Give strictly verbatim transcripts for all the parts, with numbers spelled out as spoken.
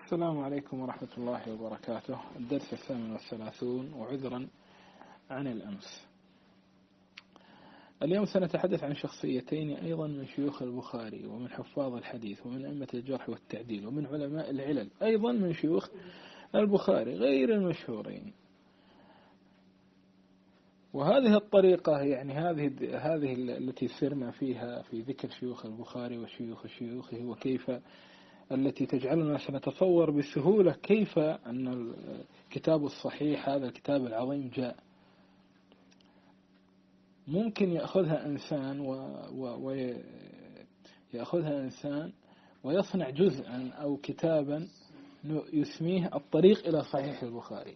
السلام عليكم ورحمة الله وبركاته. الدرس الثامن والثلاثون، وعذرا عن الأمس. اليوم سنتحدث عن شخصيتين أيضا من شيوخ البخاري ومن حفاظ الحديث ومن أئمة الجرح والتعديل ومن علماء العلل، أيضا من شيوخ البخاري غير المشهورين. وهذه الطريقة يعني هذه هذه التي سرنا فيها في ذكر شيوخ البخاري وشيوخ شيوخه، وكيف التي تجعلنا سنتصور بسهولة كيف أن الكتاب الصحيح هذا الكتاب العظيم جاء. ممكن يأخذها إنسان ويأخذها و... إنسان ويصنع جزءا أو كتابا يسميه الطريق إلى صحيح البخاري،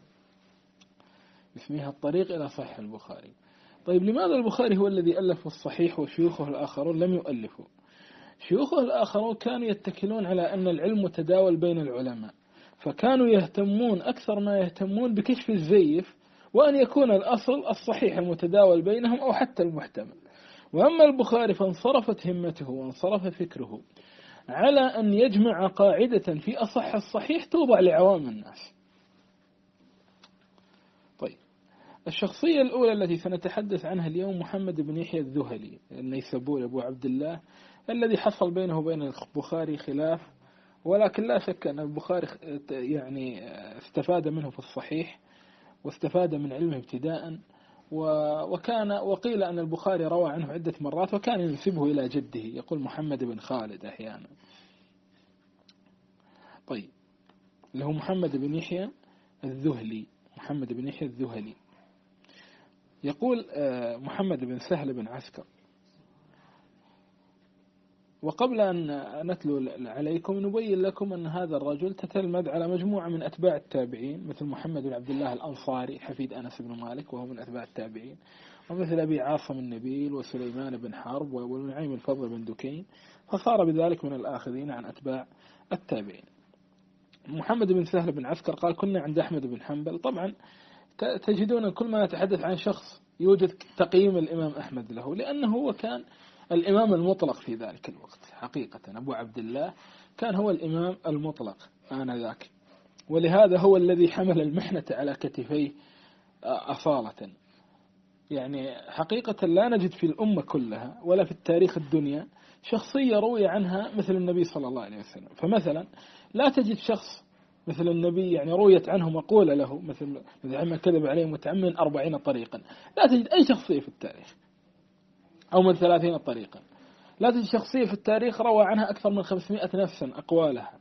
يسميها الطريق إلى صحيح البخاري. طيب لماذا البخاري هو الذي ألف الصحيح وشيوخه الآخرون لم يؤلفوا؟ شيوخه الآخرون كانوا يتكلون على أن العلم متداول بين العلماء، فكانوا يهتمون أكثر ما يهتمون بكشف الزيف، وأن يكون الأصل الصحيح المتداول بينهم أو حتى المحتمل. وأما البخاري فانصرفت همته وانصرف فكره على أن يجمع قاعدة في أصح الصحيح توضع لعوام الناس. طيب، الشخصية الأولى التي سنتحدث عنها اليوم محمد بن يحيى الذهلي النيسابوري أبو عبد الله، الذي حصل بينه وبين البخاري خلاف، ولكن لا شك أن البخاري يعني استفاد منه في الصحيح واستفاد من علمه ابتداء، وكان وقيل أن البخاري روى عنه عدة مرات، وكان ينسبه إلى جده، يقول محمد بن خالد أحيانا. طيب، له محمد بن يحيى الذهلي، محمد بن يحيى الذهلي. يقول محمد بن سهل بن عسكر: وقبل أن نتلو عليكم نبين لكم أن هذا الرجل تتلمذ على مجموعة من أتباع التابعين، مثل محمد بن عبد الله الأنصاري حفيد أنس بن مالك وهو من أتباع التابعين، ومثل أبي عاصم النبيل وسليمان بن حرب ونعيم الفضل بن دكين، فصار بذلك من الآخذين عن أتباع التابعين. محمد بن سهل بن عسكر قال: كنا عند أحمد بن حنبل. طبعا تجدون كل ما نتحدث عن شخص يوجد تقييم الإمام أحمد له، لأنه هو كان الإمام المطلق في ذلك الوقت. حقيقة أبو عبد الله كان هو الإمام المطلق آنذاك، ولهذا هو الذي حمل المحنة على كتفيه أصالة. يعني حقيقة لا نجد في الأمة كلها ولا في التاريخ الدنيا شخصية روي عنها مثل النبي صلى الله عليه وسلم. فمثلا لا تجد شخص مثل النبي يعني رويت عنه مقولة له مثل مثل كذب عليه متعمد أربعين طريقا، لا تجد أي شخصية في التاريخ، أو من ثلاثين طريقا. لا تجد شخصية في التاريخ روى عنها أكثر من خمسمائة نفسا أقوالها.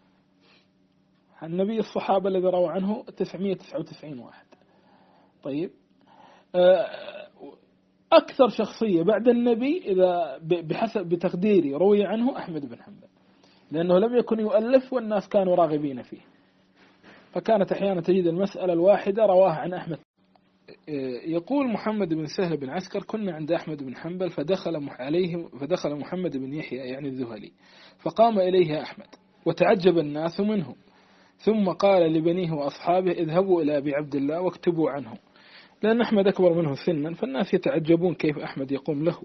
النبي الصحابة الذي روى عنه تسعمائة وتسعة وتسعين واحد. طيب، أكثر شخصية بعد النبي إذا بحسب بتقديري روي عنه أحمد بن حنبل، لأنه لم يكن يؤلف والناس كانوا راغبين فيه، فكانت أحيانا تجد المسألة الواحدة رواها عن أحمد. يقول محمد بن سهل بن عسكر: كنا عند أحمد بن حنبل فدخل عليه فدخل محمد بن يحيى يعني الذهلي، فقام إليه أحمد وتعجب الناس منه، ثم قال لبنيه وأصحابه: اذهبوا إلى أبي عبد الله واكتبوا عنه، لأن أحمد أكبر منه سنا، فالناس يتعجبون كيف أحمد يقوم له.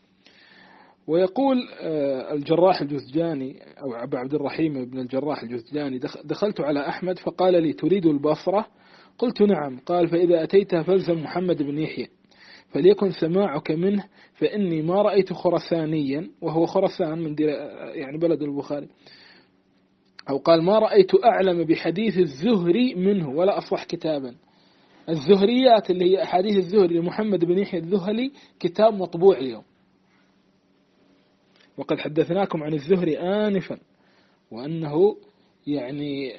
ويقول الجراح الجزجاني أو أبو عبد الرحيم بن الجراح الجزجاني: دخلت على أحمد فقال لي: تريد البصرة؟ قلت: نعم. قال: فإذا أتيتها فالزم محمد بن يحيى، فليكن سماعك منه، فإني ما رأيت خرسانيا، وهو خرسان من يعني بلد البخاري، أو قال: ما رأيت أعلم بحديث الزهري منه ولا أصح كتابا. الزهريات اللي هي أحاديث الزهري لمحمد بن يحيى الذهلي كتاب مطبوع اليوم، وقد حدثناكم عن الزهري آنفا، وأنه يعني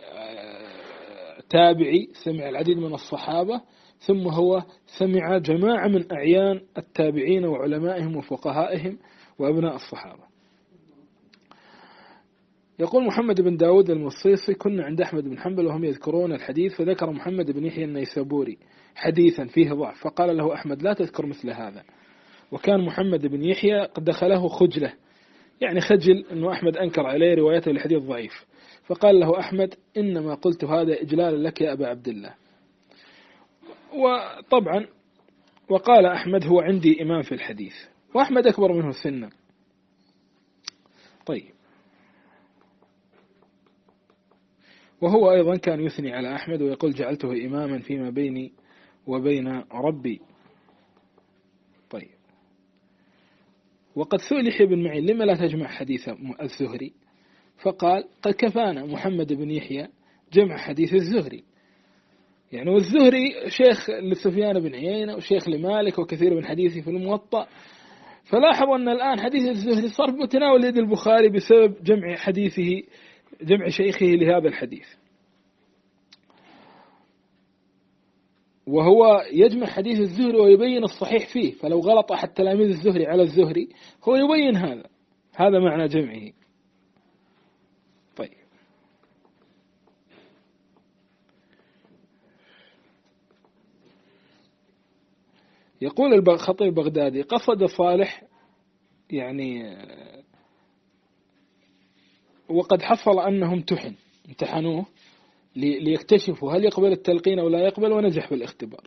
تابعي سمع العديد من الصحابة، ثم هو سمع جماعة من أعيان التابعين وعلمائهم وفقهائهم وأبناء الصحابة. يقول محمد بن داود المصيصي: كنا عند أحمد بن حنبل وهم يذكرون الحديث، فذكر محمد بن يحيى النيسابوري حديثا فيه ضعف، فقال له أحمد: لا تذكر مثل هذا. وكان محمد بن يحيى قد دخله خجلة، يعني خجل أنه أحمد أنكر عليه روايته للحديث ضعيف، فقال له أحمد: إنما قلت هذا إجلالا لك يا أبا عبد الله. وطبعا وقال أحمد: هو عندي إمام في الحديث، وأحمد أكبر منه سنا. طيب، وهو أيضا كان يثني على أحمد ويقول جعلته إماما فيما بيني وبين ربي. طيب، وقد سئل يحيى بن معين لما لا تجمع حديث الزهري؟ فقال قد كفانا محمد بن يحيى جمع حديث الزهري، يعني والزهري شيخ لسفيان بن عيينة وشيخ لمالك وكثير من حديثه في الموطأ، فلاحظوا أن الآن حديث الزهري صار متناول يد البخاري بسبب جمع حديثه جمع شيخه لهذا الحديث، وهو يجمع حديث الزهري ويبين الصحيح فيه، فلو غلط أحد تلاميذ الزهري على الزهري هو يبين هذا، هذا معنى جمعه. طيب، يقول الخطيب البغدادي قصد صالح يعني وقد حصل أنهم امتحن امتحنوه ليكتشفوا هل يقبل التلقين أو لا يقبل، ونجح بالاختبار.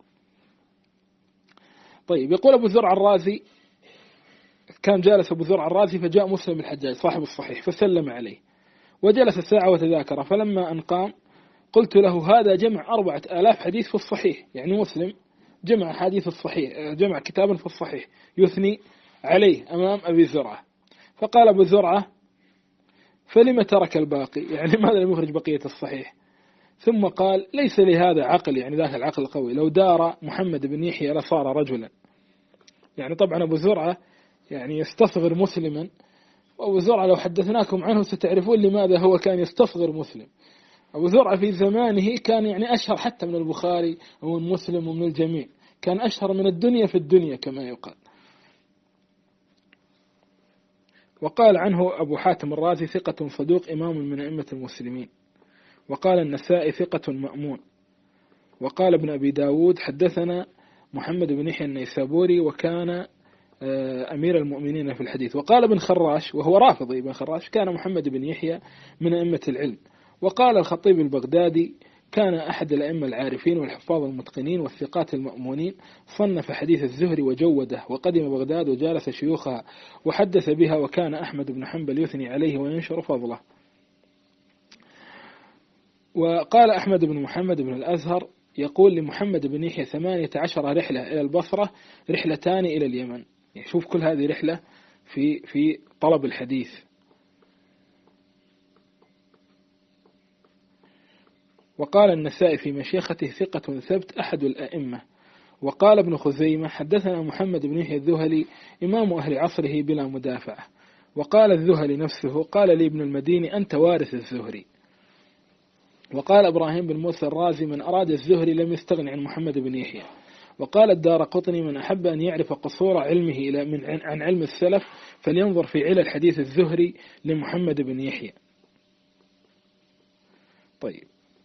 طيب، يقول أبو زرع الرازي كان جالس أبو زرع الرازي فجاء مسلم الحجاج صاحب الصحيح فسلم عليه وجلس ساعة وتذاكر، فلما أن قام قلت له هذا جمع أربعة آلاف حديث في الصحيح، يعني مسلم جمع حديث الصحيح، جمع كتابا في الصحيح يثني عليه أمام أبي زرعة. فقال أبو زرعة فلما ترك الباقي، يعني لماذا لم يخرج بقية الصحيح؟ ثم قال ليس لهذا عقل، يعني ذاك العقل القوي، لو دار محمد بن يحيى لصار رجلا. يعني طبعا أبو زرعة يعني يستصغر مسلما، وأبو زرعة لو حدثناكم عنه ستعرفون لماذا هو كان يستصغر مسلم. أبو زرعة في زمانه كان يعني أشهر حتى من البخاري ومن مسلم ومن الجميع، كان أشهر من الدنيا في الدنيا كما يقال. وقال عنه أبو حاتم الرازي ثقة صدوق إمام من أئمة المسلمين، وقال النسائي ثقة مأمون، وقال ابن أبي داود حدثنا محمد بن يحيى النيسابوري وكان أمير المؤمنين في الحديث. وقال ابن خراش وهو رافضي ابن خراش كان محمد بن يحيى من أئمة العلم. وقال الخطيب البغدادي كان أحد الأئمة العارفين والحفاظ المتقنين والثقات المأمونين، صنف حديث الزهري وجوده، وقدم بغداد وجالس شيوخها وحدث بها، وكان أحمد بن حنبل يثني عليه وينشر فضله. وقال أحمد بن محمد بن الأزهر يقول لمحمد بن يحيى ثمانية عشر رحلة إلى البصرة، رحلتان إلى اليمن. يعني شوف كل هذه رحلة في في طلب الحديث. وقال النسائي في مشيخته ثقة ثبت أحد الأئمة. وقال ابن خزيمة حدثنا محمد بن يحيى الذهلي إمام أهل عصره بلا مدافعة. وقال الذهلي نفسه قال لي ابن المديني أنت وارث الزهري. وقال إبراهيم بن موسى الرازي من أراد الزهري لم يستغن عن محمد بن يحيى. وقال الدار قطني من أحب أن يعرف قصور علمه إلى من عن علم السلف فلينظر في علل حديث الزهري لمحمد بن يحيى. طيب،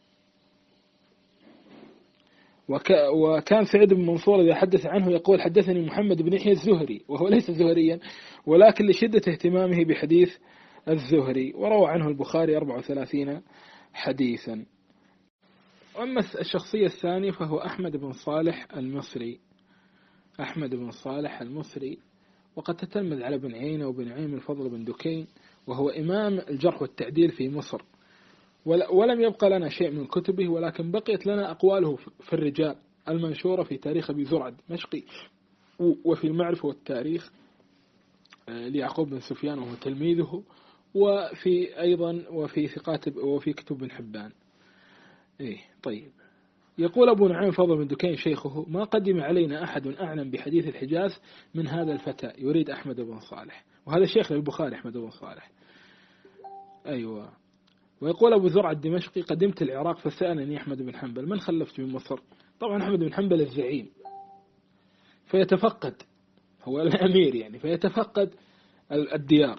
وكان سعيد بن منصور إذا حدث عنه يقول حدثني محمد بن يحيى الزهري، وهو ليس زهريا ولكن لشدة اهتمامه بحديث الزهري، وروى عنه البخاري أربعة وثلاثين حديثا. وأما الشخصية الثانية فهو أحمد بن صالح المصري. أحمد بن صالح المصري وقد تتلمذ على بن عيينة وبن عيم الفضل بن دكين، وهو إمام الجرح والتعديل في مصر، ولم يبقى لنا شيء من كتبه، ولكن بقيت لنا أقواله في الرجال المنشورة في تاريخ أبي زرع الدمشقي وفي المعرفة والتاريخ ليعقوب بن سفيان وهو تلميذه، وفي أيضا وفي ثقات وفي كتب بن حبان. إيه طيب، يقول أبو نعيم فضل بن دكين شيخه ما قدم علينا أحد أعلم بحديث الحجاز من هذا الفتى، يريد أحمد بن صالح، وهذا شيخ للبخاري أحمد بن صالح. أيوة. ويقول أبو زرع الدمشقي قدمت العراق فسألني أحمد بن حنبل من خلفت من مصر. طبعا أحمد بن حنبل الزعيم فيتفقد، هو الأمير يعني، فيتفقد الديار.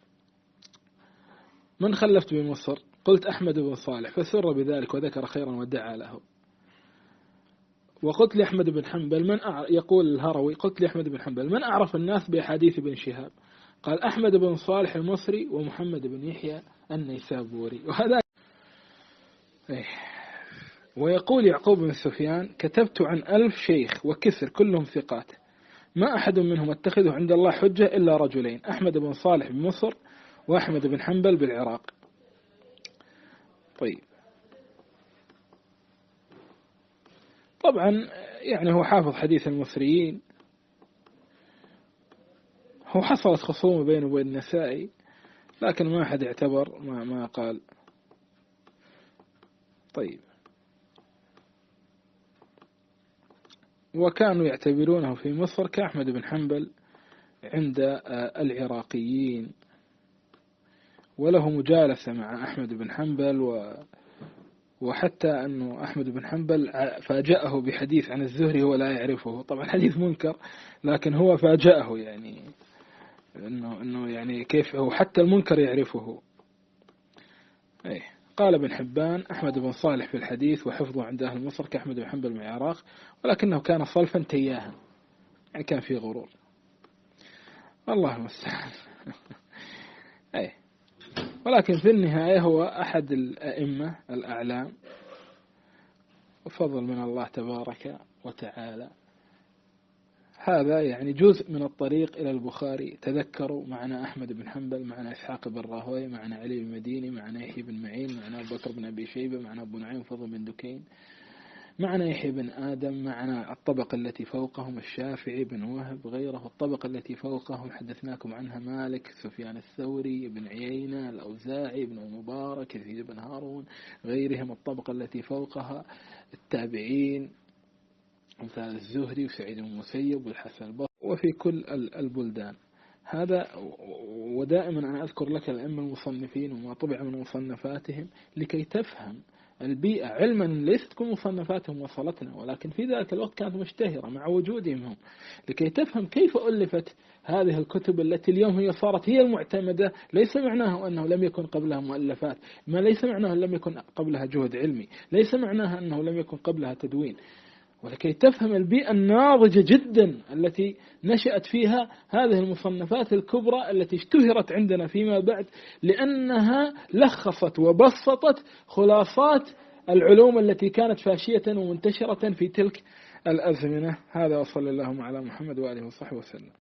من خلفت من مصر؟ قلت أحمد بن صالح، فسر بذلك وذكر خيرا ودعا له. وقلت لأحمد بن حنبل من أعرف، يقول الهروي قلت لأحمد بن حنبل من أعرف الناس بأحاديث بن شهاب؟ قال أحمد بن صالح المصري ومحمد بن يحيى النيسابوري. وهذا إيه. ويقول يعقوب بن سفيان كتبت عن ألف شيخ وكسر كلهم ثقات، ما أحد منهم اتخذه عند الله حجة إلا رجلين، أحمد بن صالح بمصر وأحمد بن حنبل بالعراق. طيب، طبعا يعني هو حافظ حديث المصريين، هو حصلت خصومة بينه وبين النسائي لكن ما أحد اعتبر ما, ما قال. طيب، وكانوا يعتبرونه في مصر كأحمد بن حنبل عند العراقيين، وله مجالسة مع أحمد بن حنبل، و وحتى أنه أحمد بن حنبل فاجأه بحديث عن الزهري هو لا يعرفه، طبعا حديث منكر لكن هو فاجأه، يعني إنه إنه يعني كيف هو حتى المنكر يعرفه. أيه. قال ابن حبان: أحمد بن صالح في الحديث وحفظه عند أهل مصر كأحمد بن حنبل من العراق، ولكنه كان صلفا تياها، يعني كان في غرور. الله المستعان. أيه. ولكن في النهاية هو أحد الأئمة الأعلام، وفضل من الله تبارك وتعالى. هذا يعني جزء من الطريق إلى البخاري. تذكروا معنا أحمد بن حنبل، معنا إسحاق بن راهويه، معنا علي بن مديني، معنا يحيى بن معين، معنا أبو بكر بن أبي شيبة، معنا أبو نعيم فضل بن دكين، معنا يحيى بن آدم، معنا الطبقة التي فوقهم الشافعي بن وهب، غيره الطبقة التي فوقهم حدثناكم عنها مالك، سفيان الثوري، بن عيينة، الأوزاعي، بن المبارك، يزيد بن هارون، غيرهم الطبقة التي فوقها التابعين مثال الزهري وسعيد بن المسيب والحسن البصري، وفي كل البلدان. هذا ودائما أنا أذكر لك الأئمة المصنفين وما طبع من مصنفاتهم لكي تفهم البيئة، علما ليست كل مصنفاتهم وصلتنا، ولكن في ذلك الوقت كانت مشتهرة مع وجودهم هم، لكي تفهم كيف ألفت هذه الكتب التي اليوم هي صارت هي المعتمدة. ليس معناه أنه لم يكن قبلها مؤلفات، ما ليس معناه أنه لم يكن قبلها جهد علمي، ليس معناها أنه لم يكن قبلها تدوين، ولكي تفهم البيئة الناضجة جدا التي نشأت فيها هذه المصنفات الكبرى التي اشتهرت عندنا فيما بعد، لأنها لخصت وبسطت خلاصات العلوم التي كانت فاشية ومنتشرة في تلك الأزمنة. هذا وصلى الله على محمد وآله وصحبه وسلم.